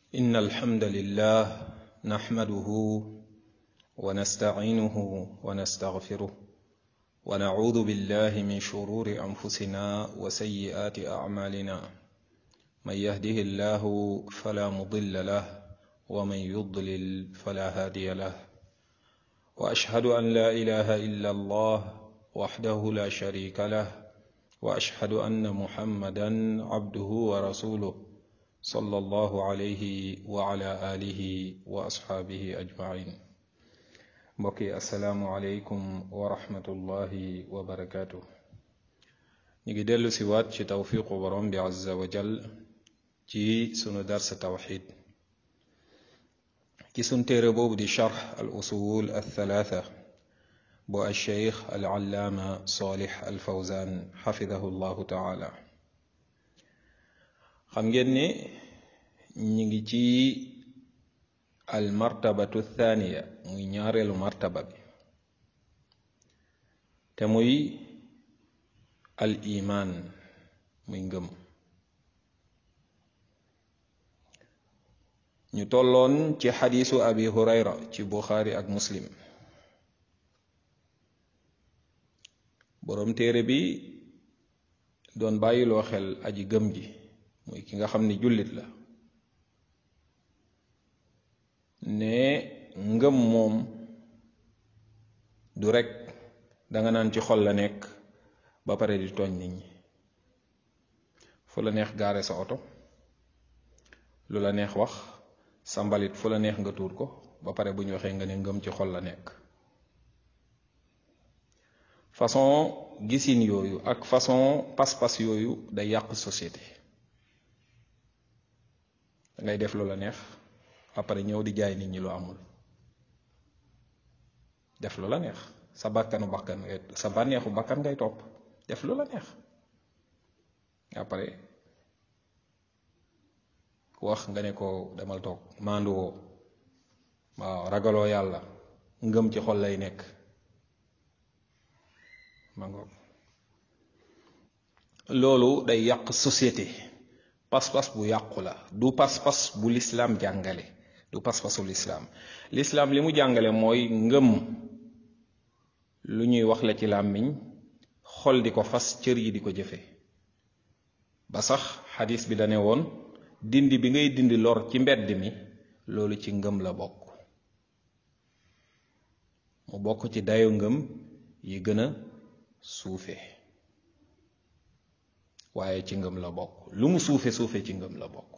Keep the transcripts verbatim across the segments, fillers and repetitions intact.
إن الحمد لله نحمده ونستعينه ونستغفره ونعوذ بالله من شرور أنفسنا وسيئات أعمالنا من يهده الله فلا مضل له ومن يضلل فلا هادي له وأشهد أن لا إله إلا الله وحده لا شريك له وأشهد أن محمدا عبده ورسوله صلى الله عليه وعلى آله وأصحابه أجمعين mbokki asalaamualeykum wa rahmatullahi wa barakaatu. ñu ngi dellu si waat ci tawfiqu borom bi azza wa jal ci sunu darsa tawxid ci sun téere boobu di charx al usul al thalaatha bu al cheikh al allaama salih al fawzan xafidahu llahu taala. xam ngeen ne ñu ngi ci al martabatu thaniya muy ñaareelu martaba bi te muy al iman muy ngëm. ñu tolloon ci xadiisu abi hurayra ci buxaari ak muslim. boroom téere bi doon bàyyiloo xel aji gëm ji muy ki nga xam ni jullit la ne ngëm moom du rekk danga naan ci xol la nekk ba pare di tooñ nit ñi, fu la neex gaare sa oto, lu la neex wax, sa mbalit fu la neex nga tuur ko ba pare bu ñu waxee nga ne ngëm ci xol la nekk. façon gisin yooyu ak façon pas-pas yooyu day yàq société. dangay def lu la neex après ñëw di jaay nit ñi lu amul. def lu la neex sa bakkanu bakkan ngay sa bànneexu bakkan ngay topp def lu la neex après ku wax nga ne ko demal toog maanduwoo waaw ragaloo yàlla ngëm ci xol lay nekk. ma ngoog loolu day yàq société. pas-pas bu yàqu la, du pas-pas bu lislaam jàngale, du pas-pasu lislaam. lislaam li mu jàngale mooy ngëm lu ñuy wax la ci làmmiñ, xol di ko fas, cër yi di ko jëfe. ba sax xadis bi dane woon dindi bi ngay dindi lor ci mbedd mi loolu ci ngëm la bokk. mu bokk ci dayo ngëm yi gën a suufe, waaye ci ngëm la bokk. lu mu suufe suufe ci ngëm la bokk.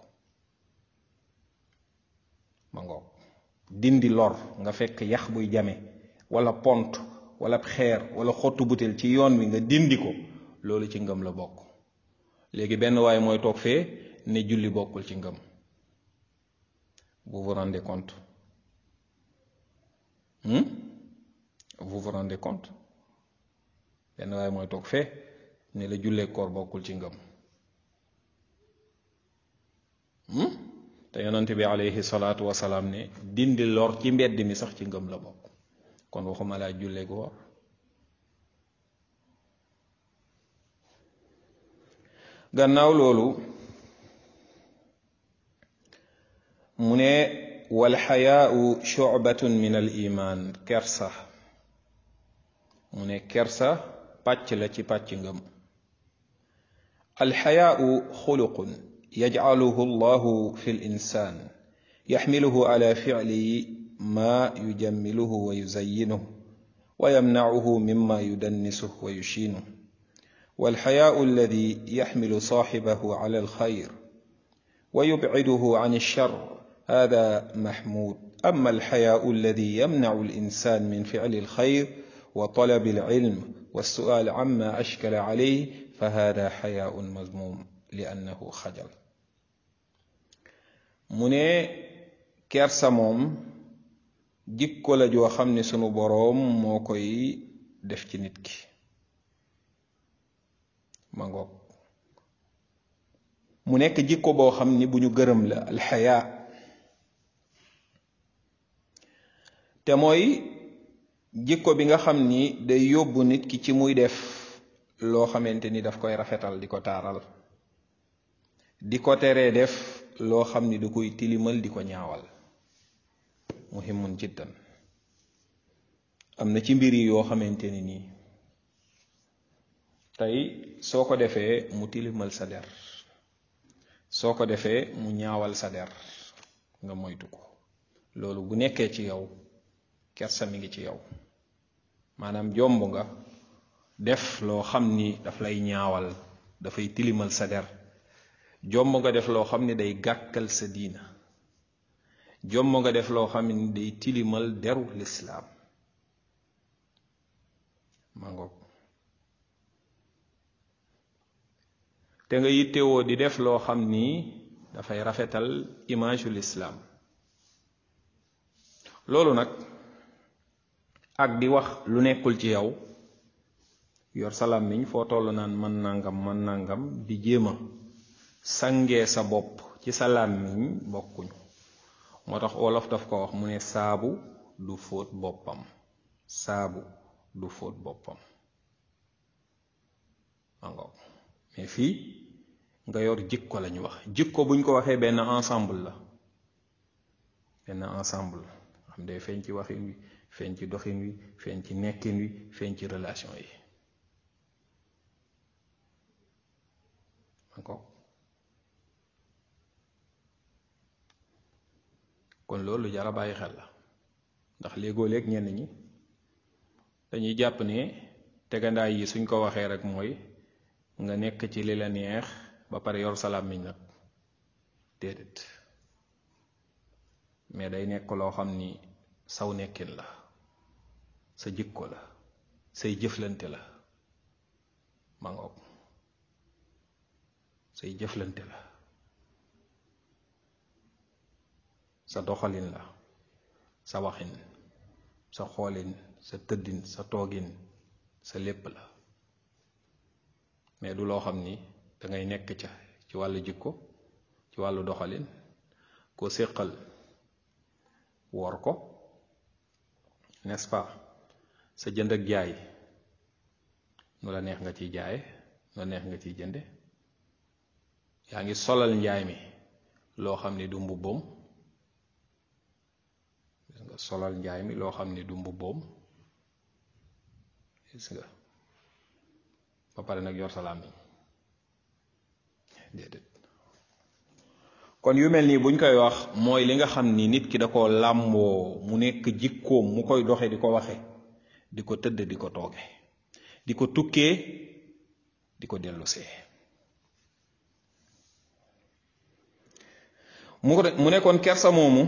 ma ngoog dindi lor nga fekk yax buy jame wala pont wala xeer wala xottu butéel ci yoon wi nga dindi ko, loolu ci ngëm la bokk. léegi benn waaye mooy toog fee ne julli bokkul ci ngëm. vous vous rendez compte hmm? vous vous rendez compte benn waaye mooy toog fee ne la jullee koor bokkul ci ngëm. te yonante bi alayhi salaatu wasalaam ne dindi lor ci mbedd mi sax ci ngëm la bokk, kon waxuma laa jullee gu woor. gannaaw loolu mu ne wal xayaau shu'batun min al iman. kersa mu ne kersa pàcc la ci pàcc ngëm. alxayaau xuluqun yajcaluhu allahu fi linsan yaxmiluhu ala ficli ma yujammiluhu wa yuzayinuhu wa yamnacuhu mima yudannisuhu wa yushiinuhu. walxayaau alladi yaxmilu saaxibahu ala alxayr wa yubciduhu can alshar hada maxmuud. ama alxayaau alladi yamnacu alinsan min ficli alxayr wa talabi alcilm والسؤال عما أشكل عليه فهذا حياء مذموم لأنه خجل. mu ne kersa moom jikko la joo xam ne sunu boroom moo koy def ci nit ki. ma ngoog mu nekk jikko boo xam ni bu ñu gërëm la, alxayaa. te mooy jikko bi nga xam ni day yóbbu nit ki ci muy def loo xamante ni daf koy rafetal di ko taaral, di ko teree def loo xam ni da koy tilimal di ko ñaawal muhimun jiddan am na ci mbir yi yoo xamante ni nii tey soo ko defee mu tilimal sa der soo ko defee mu ñaawal sa der nga moytu ko loolu bu nekkee ci yow kersa mi ngi ci yow maanaam jomb nga def loo xam ni daf lay ñaawal dafay tilimal sa der jomb nga def loo xam ni day gàkkal sa diina jomb nga def loo xam ni day tilimal deru lislaam mangoog te nga yittewoo di def loo xam ni dafay rafetal image ul islaam loolu nag ak di wax lu nekkul ci yow yor sa làmmiñ foo toll naan man nangam man nangam di jéema sangee sa bopp ci sa làmmiñ bokkuñu moo tax wolof daf ko wax mu ne saabu du fóot boppam saabu du fóot boppam mangoog mais fii nga yor jikko lañu wax jikko buñ ko waxee benn ensemble la benn ensemble xam day feeñ ci waxin wi feeñ ci doxin wi feeñ ci nekkin wi feeñ ci relation yi mangoog kon loolu lu jar a bàyyi xel la ndax léegoo léeg ñenn ñi dañuy jàpp ne tegandaay yi suñ ko waxee rek mooy nga nekk ci li la neex ba pare yor sa làmmiñ nag déedéet mais day nekk loo xam ni saw nekkin la sa jikko la say jëflante la ma ngoog say jëflante la sa doxalin la sa waxin sa xoolin sa tëddin sa toogin sa lépp la mais du loo xam ni da ngay nekk ca ci wàllu jikko ci wàllu doxalin ko séqal wor ko n'est-ce pas sa jënd ak jaay nu la neex nga ciy jaaye nu la neex nga ciy jënde yaa ngi solal njaay mi loo xam ni du mbubboom nga solal njaay mi loo xam ni du mbubboom gis nga ba pare nag yor salaam yi déedéet kon yu mel nii buñ koy wax mooy li nga xam ni nit ki da ko làmboo mu nekk jikkoom mu koy doxe di ko waxe di ko tëdd di ko tooge di ko tukkee di ko dellusee mu ko mu nekkoon kersa moomu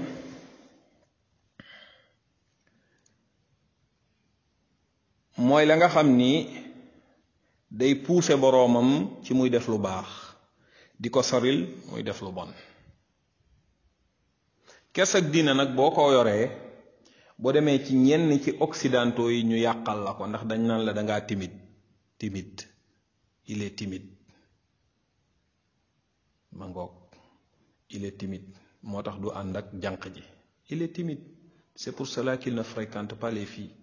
mooy la nga xam ni day pousser boroomam ci muy def lu baax di ko soril muy def lu bon kersa ak diina nag boo ko yoree boo demee ci ñenn ci occidentaux yi ñu yàqal la ko ndax dañ naan la dangaa timide timide il est timide ma ngoog il est timide moo tax du ànd ak jànq ji il est timide c'est pour cela qu'il ne fréquente pas les filles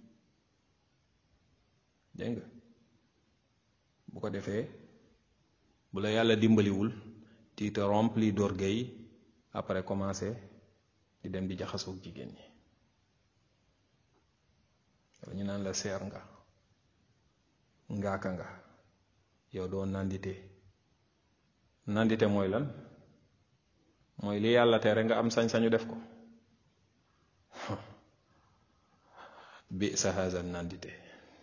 dégg nga bu ko defee bu la yàlla dimbaliwul tu te remplis d'orgueil après commencer di dem di jaxasoog jigéen ñi ñu naan la seer nga ngaaka nga yow doo nandite nandite mooy lan mooy li yàlla tere nga am sañ-sañu def ko bi sa haza nandite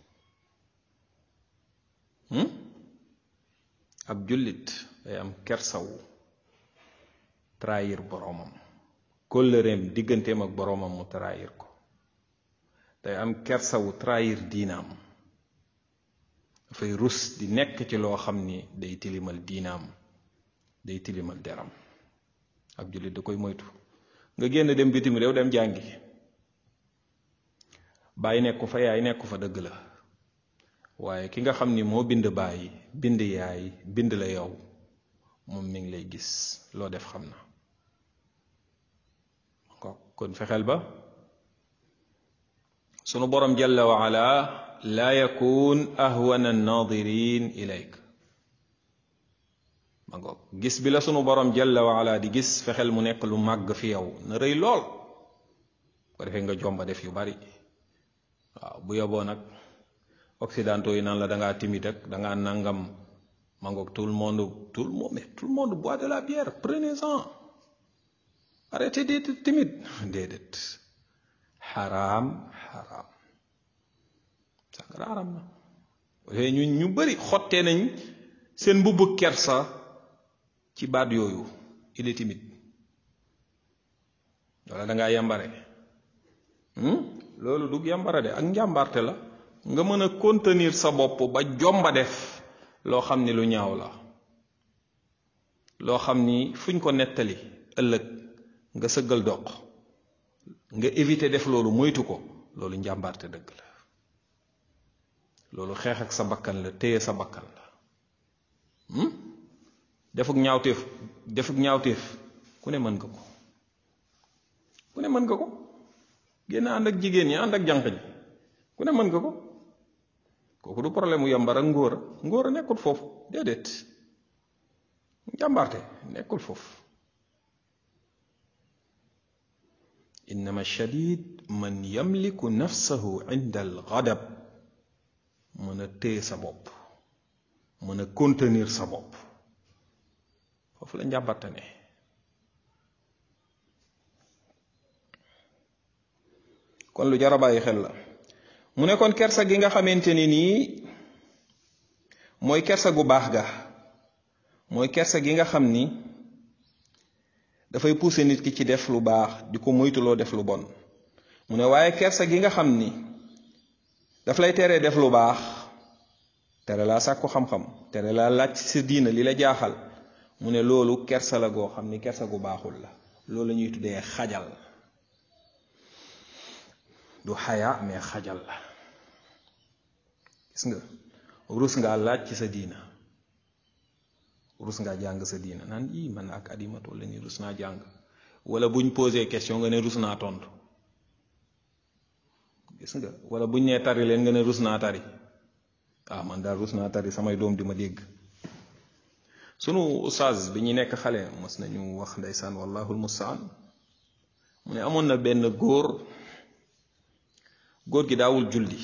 ab jullit day am kersawu trahir boroomam kóllëreem digganteem ak boroomam mu trahir ko day am kersawu trahir diinaam dafay rus di nekk ci loo xam ni day tilimal diinaam day tilimal deram ab jullit da koy moytu nga génn dem bitim réew dem jàngi bàyyi nekku fa yaay nekku fa dëgg la waaye ki nga xam ni moo bind bàyyi bind yaay bind la yow moom mi ngi lay gis loo def xam na kon fexeel ba sunu borom jalla wa ala laa yakun ahwana an-naadirin ilayk ma ngoog gis bi la sunu borom jalla wa ala di gis fexeel mu nekk lu màgg fi yow na rëy lool ko defee nga jomba def yu bari waaw bu yoboo nag occidentaux yi naan la da ngaa timide ak da ngaa nangam ma ngoog tout le monde tout le monde mais tout le monde boit de la bière prenez-en arrêtez d'être timide déedéet xaraam xaraam sàngara xaraam na waaye ñu ñu bari xottee nañ seen mbubb kersa ci baat yooyu il est timide wala da ngaa yambare loolu du yambara de ak njàmbarte la nga mën a contenir sa bopp ba jomba def loo xam ni lu ñaaw la loo xam ni fuñ ko nettali ëllëg nga sëggal doq nga éviter def loolu moytu ko loolu njàmbarte dëgg la loolu xeex ak sa bakkan la téye sa bakkan la defuk ñaawteef defuk ñaawteef ku ne mën nga ko ku ne mën nga ko génn ànd ak jigéen ñi ànd ak jànq ji ku ne mën nga ko kooku du problème mu yambar ak ngóor a ngóor a nekkul foofu déedéet jàmbarte nekkul foofu innama shadid man yamliku nafsahu inda al ghadab mën a téye sa bopp mën a contenir sa bopp foofu la njàmbarte ne kon lu jar a bàyyi xel la mu ne kon kersa gi nga xamante ni nii mooy kersa gu baax ga mooy kersa gi nga xam ni dafay pousser nit ki ci def lu baax di ko moytuloo def lu bon mu ne waaye kersa gi nga xam ni daf lay teree def lu baax tere laa sàkku xam-xam tere laa laaj ci sa diina li la jaaxal mu ne loolu kersa la goo xam ni kersa gu baaxul la loolu la ñuy tuddee xajal du xaya mais xajal la gis nga rus ngaa laaj ci sa diina rus ngaa jàng sa diina naan ii man ak adimatu la ni rus naa jàng wala buñ posé question nga ne rus naa tontu gis nga wala buñ nee tari leen nga ne rus naa tari ah man daal rus naa tari samay doom di ma dégg sunu ustaaz bi ñu nekk xale mos nañu wax ndeysaan wallahu almustaan mu ne amoon na benn góor góor gi daawul julli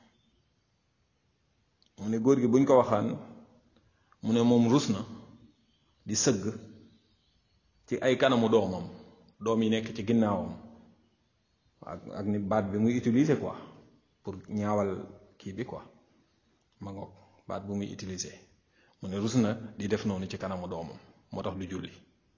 mu ne góor gi buñ ko waxaan mu ne moom rus na di sëgg ci ay kanamu doomam doom yi nekk ci ginnaawam ak ak ni baat bi muy utiliser quoi pour ñaawal kii bi quoi ma ngoog baat bu muy utiliser mu ne rus na di def noonu ci kanamu doomam moo tax du julli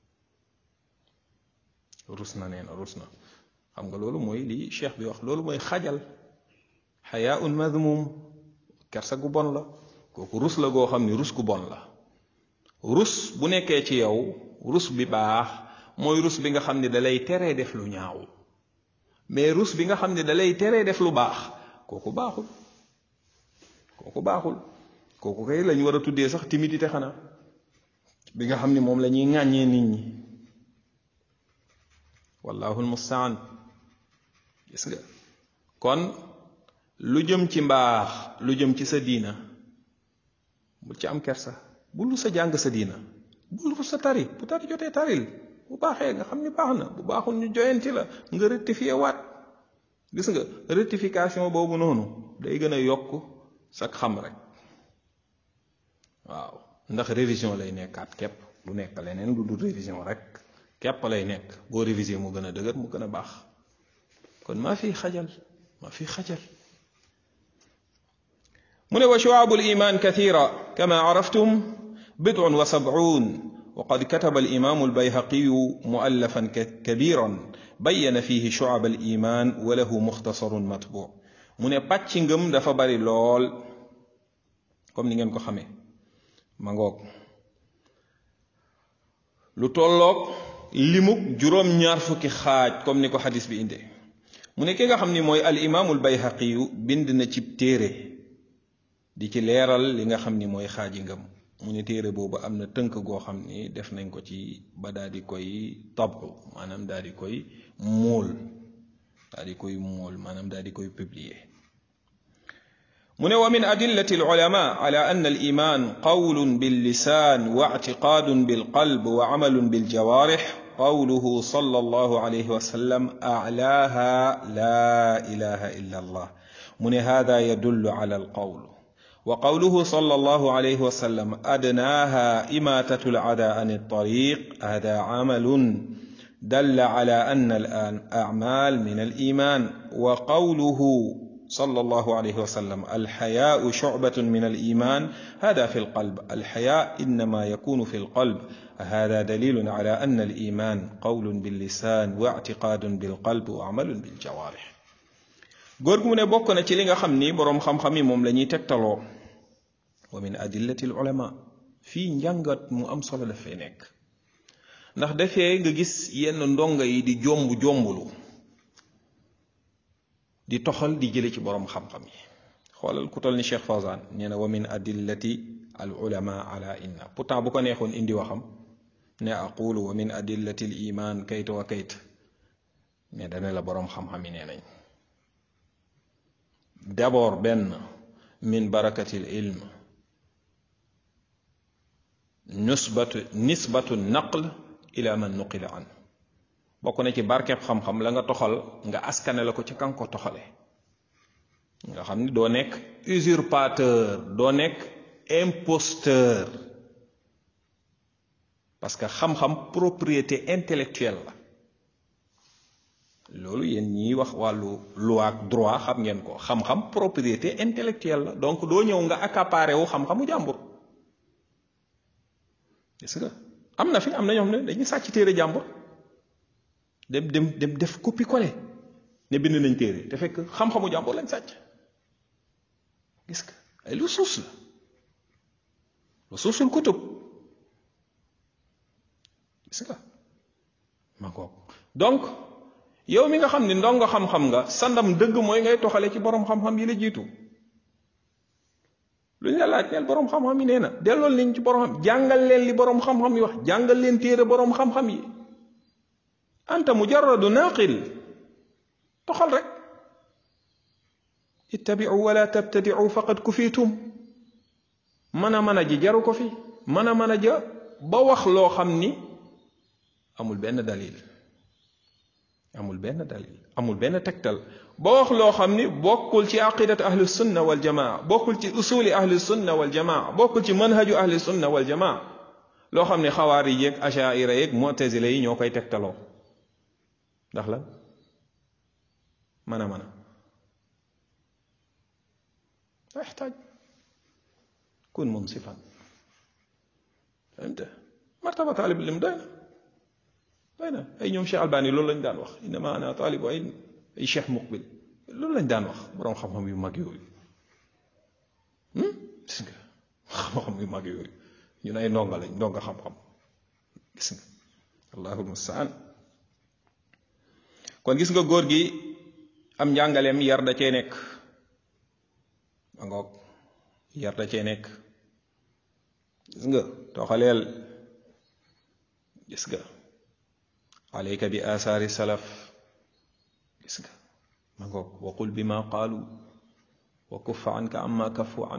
rus na nee na rus na xam nga loolu mooy li cheikh bi wax loolu mooy xajal xayaun madmum kersa gu bon la kooku rus la goo xam ni rus gu bon la rus bu nekkee ci yow rus bi baax mooy rus bi nga xam ni dalay teree def lu ñaaw mais rus bi nga xam ni dalay teree def lu baax kooku baaxul kooku baaxul kooku kay lañ war a tuddee sax timidité xanaa bi nga xam ni moom la ñuy ŋàññee nit ñi wallahu almustaan gis nga kon lu jëm ci mbaax lu jëm ci sa diina bul ci am kersa bul sa jàng sa diina bul sa tari bu tari jotee taril bu baaxee nga xam ni baax na bu baaxul ñu joyanti la nga rectifié waat gis nga rectification boobu noonu day gën a yokk sa xam rek waaw ndax révision lay nekkaat képp du nekk leneen lu dul révision rek képp lay nekk boo réviser mu gën a dëgër mu gën a baax kon maa fi xajal maa fi xajal mu ne wa shu'abul iman kathira kama araftum bid'un wa sab'un وقد كتب الإمام البيهقي مؤلفا كبيرا بين فيه شعب الإيمان وله مختصر مطبوع من باتش ngëm dafa bari lool comme ni ngeen ko xamee ma ngoog lu tolloog limuk juróom ñaar fukki xaaj comme ni ko xadis bi indee mu ne ki nga xam ni mooy al imaamul bayhaqiyu bind na ci téere di ci leeral li nga xam ni mooy xaaji ngëm mu ne téere boobu am na tënk goo xam ni def nañ ko ci ba daal di koy tabu maanaam daal di koy móol daal di koy móol maanaam daal di koy publier mu ne wa min adillati alulama ala anna aliman qawlun billisan wa i'tiqadun bilqalb wa amalun biljawarih qawluhu sallallahu alayhi wa sallam a'laha la ilaha illa allah mu ne hada yadullu ala alqawl wa qawluhu sallallahu alayhi wa sallam adnaha imatatu al'ada an at-tariq hada amalun دل على أن الأعمال من الإيمان وقوله صلى الله عليه وسلم الحياء شعبة من الإيمان هذا في القلب الحياء إنما يكون في القلب هذا دليل على أن الإيمان قول باللسان واعتقاد بالقلب وعمل بالجوارح غورغو ne bokk na ci li nga xam ni borom xam-xam yi moom la ñuy tegtaloo wa min adillati al-ulama fii njàngat mu am solo dafay nekk ndax dafee nga gis yenn ndonga yi di jomb jombulu di toxal di jële ci borom xam-xam yi xoolal ku toll ni Cheikh Fawzan nee na wa min adillati al ulama ala inna pourtant bu ko neexoon indi waxam ne aqulu wa min adillati al iman kayt wa kayt mais dana la borom xam-xam yi nee nañ d'abord benn min barakati al ilm nisbatu nisbatu naql ila man nuqila an bokk na ci barkeb xam-xam la nga toxal nga askane la ko ci kan ko toxale nga xam ni doo nekk usurpateur doo nekk imposteur parce que xam-xam propriété intellectuelle la loolu yéen ñiy wax wàllu loi ak droit xam ngeen ko xam-xam propriété intellectuelle la donc doo ñëw nga accaparé wu xam-xamu jàmbur gis nga am na fi am na ñoo xam ne dañuy sàcc téere jàmbur dem dem dem def copie collé ne bind nañ téere te fekk xam-xamu jàmbur lañ sàcc gis nga ay lu suus la lu suusul kutub gis nga ma ko donc yow mi nga xam ne ndongo xam-xam nga sandam dëgg mooy ngay toxale ci borom xam-xam yi la jiitu lu ñu la laaj neel borom xam-xam yi nee na dellool liñ ci borom xam jàngal leen li borom xam-xam yi wax jàngal leen téere borom xam-xam yi anta mujarradu naqil toxal rek ittabi'u wala tabtadi'u faqad kufitum mën a mën a ji jaru ko fi mën a mën a ja ba wax loo xam ni amul benn dalil amul benn dalil amul benn tegtal ba wax loo xam ni bokkul ci aqidat ahli sunna wal jamaa bokkul ci usuli ahli sunna wal jamaa bokkul ci manhaju ahli sunna wal jamaa loo xam ne xawaari yeeg ashaira yeeg mu'tazila yi ñoo koy tegtaloo ndax la mën a mën a la yaxtaaj kun munsifan fahimta martaba taalib lim doy na doy na ay ñoom Cheikh Albani loolu lañ daan wax innama ana taalibu ilm ay Cheikh Muqbil loolu lañ daan wax borom xam-xam yu mag yooyu gis nga xam-xam yu mag yooyu ñun ay ndonga lañ ndonga xam-xam gis nga allahul mustaan kon gis nga góor gi am njàngaleem yar da cee nekk ma ngoog yar da cee nekk gis nga toxaleel gis nga alayka bi asaari salaf gis nga ma ngoog waqul bima qaalu wa kuffa anka amma kaffu an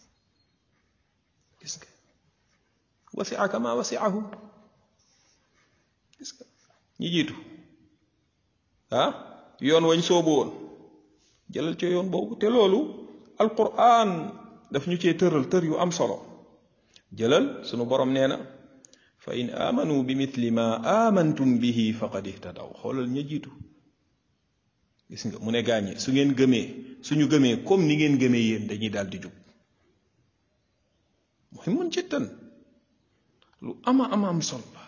gis nga wasi'aka ma wasi'ahum gis nga ñi jiitu ah yoon wañ soobu woon jëlal ca yoon boobu te loolu alquran daf ñu cee tëral tër yu am solo jëlal sunu borom nee na fa in amanu bi mithli ma amantum bihi faqad ihtadaw xoolal ña jiitu gis nga mu ne gaañi su ngeen gëmee suñu gëmee comme ni ngeen gëmee yéen dañuy daal di jub muhimun jiddan lu ama ama am solo la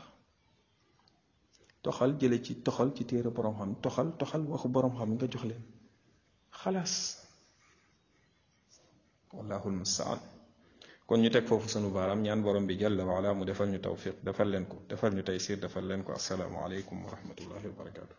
toxal jële ci toxal ci téere borom xam toxal toxal waxu borom xam nga jox leen xalaas wallahu almustaan kon ñu teg foofu sunu baaraam ñaan borom bi jalla wa ala mu defal ñu tawfiq defal leen ko defal ñu taysir defal leen ko assalaamu aleykum wa rahmatullahi wa barakatuh